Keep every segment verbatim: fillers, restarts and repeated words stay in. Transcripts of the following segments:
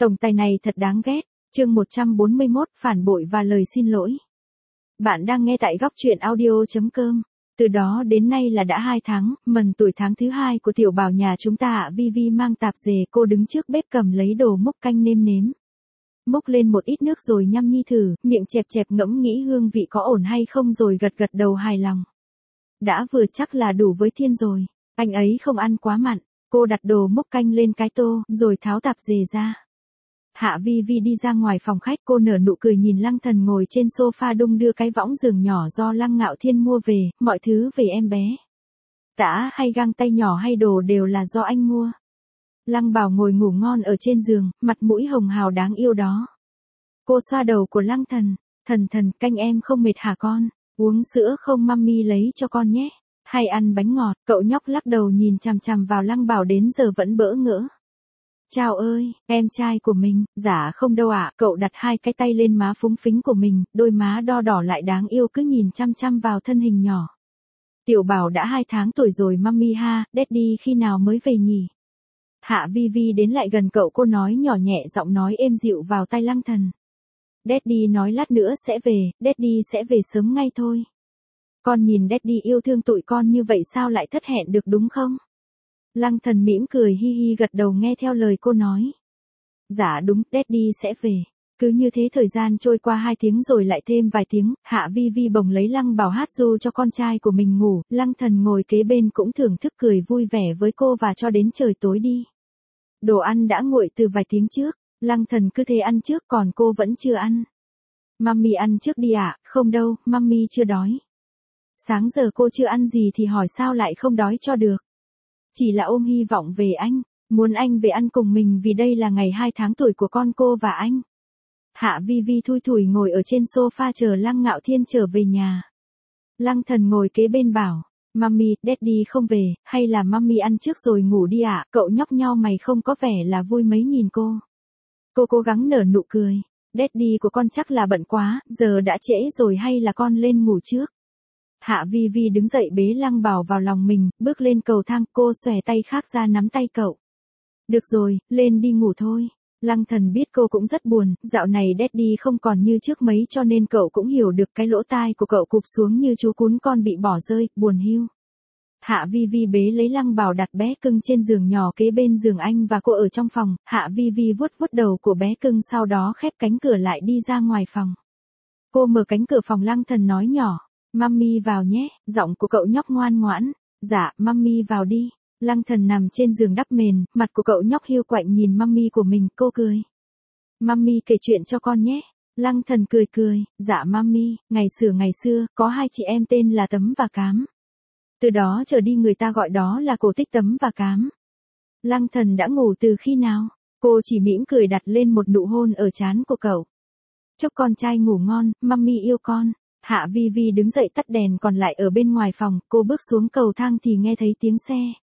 Tổng tài này thật đáng ghét. Chương một trăm bốn mươi mốt, phản bội và lời xin lỗi. Bạn đang nghe tại góc truyện audio chấm com. Từ đó đến nay là đã hai tháng, mần tuổi tháng thứ hai của tiểu bảo nhà chúng ta ạ. Vi Vi mang tạp dề, cô đứng trước bếp cầm lấy đồ múc canh nêm nếm. Múc lên một ít nước rồi nhâm nhi thử, miệng chẹp chẹp ngẫm nghĩ hương vị có ổn hay không rồi gật gật đầu hài lòng. Đã vừa chắc là đủ với Thiên rồi, anh ấy không ăn quá mặn. Cô đặt đồ múc canh lên cái tô, rồi tháo tạp dề ra. Hạ Vi Vi đi ra ngoài phòng khách, cô nở nụ cười nhìn Lăng Thần ngồi trên sofa đung đưa cái võng giường nhỏ do Lăng Ngạo Thiên mua về, mọi thứ về em bé. Tã hay găng tay nhỏ hay đồ đều là do anh mua. Lăng Bảo ngồi ngủ ngon ở trên giường, mặt mũi hồng hào đáng yêu đó. Cô xoa đầu của Lăng Thần, thần thần canh em không mệt hả con, uống sữa không mummy lấy cho con nhé, hay ăn bánh ngọt, cậu nhóc lắc đầu nhìn chằm chằm vào Lăng Bảo đến giờ vẫn bỡ ngỡ. Chào ơi, em trai của mình, dạ không đâu ạ, cậu đặt hai cái tay lên má phúng phính của mình, đôi má đo đỏ lại đáng yêu cứ nhìn chăm chăm vào thân hình nhỏ. Tiểu Bảo đã hai tháng tuổi rồi mummy ha, daddy khi nào mới về nhỉ? Hạ Vi Vi đến lại gần cậu, cô nói nhỏ nhẹ, giọng nói êm dịu vào tai Lăng Thần. Daddy nói lát nữa sẽ về, daddy sẽ về sớm ngay thôi. Con nhìn daddy yêu thương tụi con như vậy sao lại thất hẹn được đúng không? Lăng Thần mỉm cười hi hi gật đầu nghe theo lời cô nói. Dạ đúng, daddy sẽ về. Cứ như thế thời gian trôi qua hai tiếng rồi lại thêm vài tiếng, Hạ Vi Vi bồng lấy Lăng Bảo hát ru cho con trai của mình ngủ, Lăng Thần ngồi kế bên cũng thưởng thức cười vui vẻ với cô và cho đến trời tối đi. Đồ ăn đã nguội từ vài tiếng trước, Lăng Thần cứ thế ăn trước còn cô vẫn chưa ăn. Mummy ăn trước đi ạ, à? Không đâu, mummy chưa đói. Sáng giờ cô chưa ăn gì thì hỏi sao lại không đói cho được. Chỉ là ôm hy vọng về anh, muốn anh về ăn cùng mình vì đây là ngày hai tháng tuổi của con cô và anh. Hạ Vi Vi thui thủi ngồi ở trên sofa chờ Lăng Ngạo Thiên trở về nhà. Lăng Thần ngồi kế bên bảo, mummy, daddy không về, hay là mummy ăn trước rồi ngủ đi ạ, à? Cậu nhóc nhao mày không có vẻ là vui mấy nhìn cô. Cô cố gắng nở nụ cười, daddy của con chắc là bận quá, giờ đã trễ rồi hay là con lên ngủ trước. Hạ Vi Vi đứng dậy bế Lăng Bảo vào lòng mình, bước lên cầu thang, cô xòe tay khác ra nắm tay cậu. Được rồi, lên đi ngủ thôi. Lăng Thần biết cô cũng rất buồn, dạo này daddy không còn như trước mấy cho nên cậu cũng hiểu được cái lỗ tai của cậu cụp xuống như chú cún con bị bỏ rơi, buồn hiu. Hạ Vi Vi bế lấy Lăng Bảo đặt bé cưng trên giường nhỏ kế bên giường anh và cô ở trong phòng, Hạ Vi Vi vuốt vuốt đầu của bé cưng sau đó khép cánh cửa lại đi ra ngoài phòng. Cô mở cánh cửa phòng, Lăng Thần nói nhỏ. Mummy vào nhé, giọng của cậu nhóc ngoan ngoãn. Dạ, mummy vào đi. Lăng Thần nằm trên giường đắp mền, mặt của cậu nhóc hiu quạnh nhìn mummy của mình, cô cười. Mummy kể chuyện cho con nhé. Lăng Thần cười cười, dạ mummy, ngày xưa ngày xưa, có hai chị em tên là Tấm và Cám. Từ đó trở đi người ta gọi đó là cổ tích Tấm và Cám. Lăng Thần đã ngủ từ khi nào? Cô chỉ mỉm cười đặt lên một nụ hôn ở trán của cậu. Chúc con trai ngủ ngon, mummy yêu con. Hạ Vi Vi đứng dậy tắt đèn còn lại ở bên ngoài phòng, cô bước xuống cầu thang thì nghe thấy tiếng xe.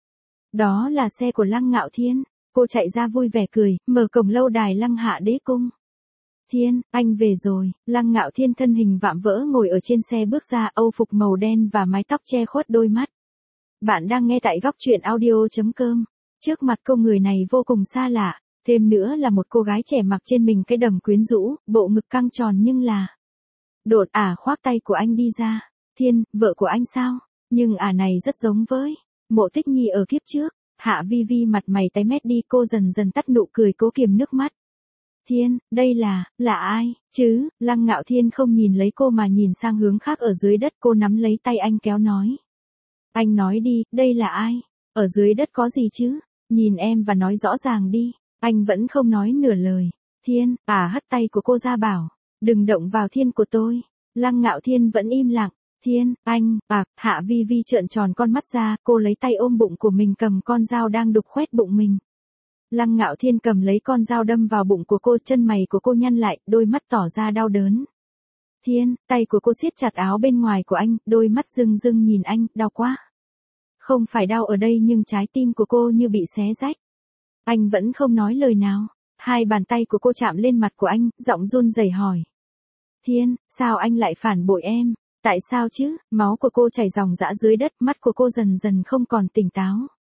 Đó là xe của Lăng Ngạo Thiên, cô chạy ra vui vẻ cười, mở cổng lâu đài Lăng Hạ Đế Cung. Thiên, anh về rồi, Lăng Ngạo Thiên thân hình vạm vỡ ngồi ở trên xe bước ra, âu phục màu đen và mái tóc che khuất đôi mắt. Bạn đang nghe tại góc truyện audio chấm com. Trước mặt cô người này vô cùng xa lạ, thêm nữa là một cô gái trẻ mặc trên mình cái đầm quyến rũ, bộ ngực căng tròn nhưng là... Đột ả khoác tay của anh đi ra. Thiên, vợ của anh sao? Nhưng ả này rất giống với Mộ Tích Nhi ở kiếp trước. Hạ Vi Vi mặt mày tái mét đi, cô dần dần tắt nụ cười cố kiềm nước mắt. Thiên, đây là, là ai, chứ? Lăng Ngạo Thiên không nhìn lấy cô mà nhìn sang hướng khác ở dưới đất, cô nắm lấy tay anh kéo nói. Anh nói đi, đây là ai? Ở dưới đất có gì chứ? Nhìn em và nói rõ ràng đi. Anh vẫn không nói nửa lời. Thiên, ả hất tay của cô ra bảo. Đừng động vào Thiên của tôi. Lăng Ngạo Thiên vẫn im lặng. Thiên, anh, à, Hạ Vi Vi trợn tròn con mắt ra, cô lấy tay ôm bụng của mình cầm con dao đang đục khoét bụng mình. Lăng Ngạo Thiên cầm lấy con dao đâm vào bụng của cô, chân mày của cô nhăn lại, đôi mắt tỏ ra đau đớn. Thiên, tay của cô siết chặt áo bên ngoài của anh, đôi mắt rưng rưng nhìn anh, đau quá. Không phải đau ở đây nhưng trái tim của cô như bị xé rách. Anh vẫn không nói lời nào. Hai bàn tay của cô chạm lên mặt của anh, giọng run rẩy hỏi. Thiên, sao anh lại phản bội em? Tại sao chứ? Máu của cô chảy ròng rã dưới đất, mắt của cô dần dần không còn tỉnh táo.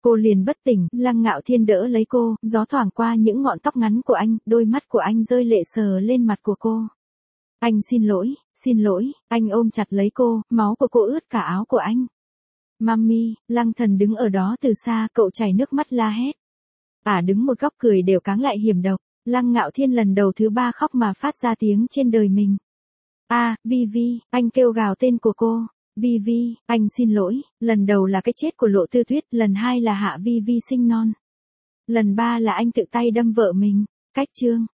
Cô liền bất tỉnh, Lăng Ngạo Thiên đỡ lấy cô, gió thoảng qua những ngọn tóc ngắn của anh, đôi mắt của anh rơi lệ sờ lên mặt của cô. Anh xin lỗi, xin lỗi, anh ôm chặt lấy cô, máu của cô ướt cả áo của anh. Mami, Lăng Thần đứng ở đó từ xa, cậu chảy nước mắt la hét. À đứng một góc cười đều cáng lại hiểm độc, Lăng Ngạo Thiên lần đầu thứ ba khóc mà phát ra tiếng trên đời mình. A, à, Vi Vi, anh kêu gào tên của cô. Vi Vi, anh xin lỗi, lần đầu là cái chết của Lộ Tư Tuyết, lần hai là Hạ Vi Vi sinh non. Lần ba là anh tự tay đâm vợ mình. Cách chương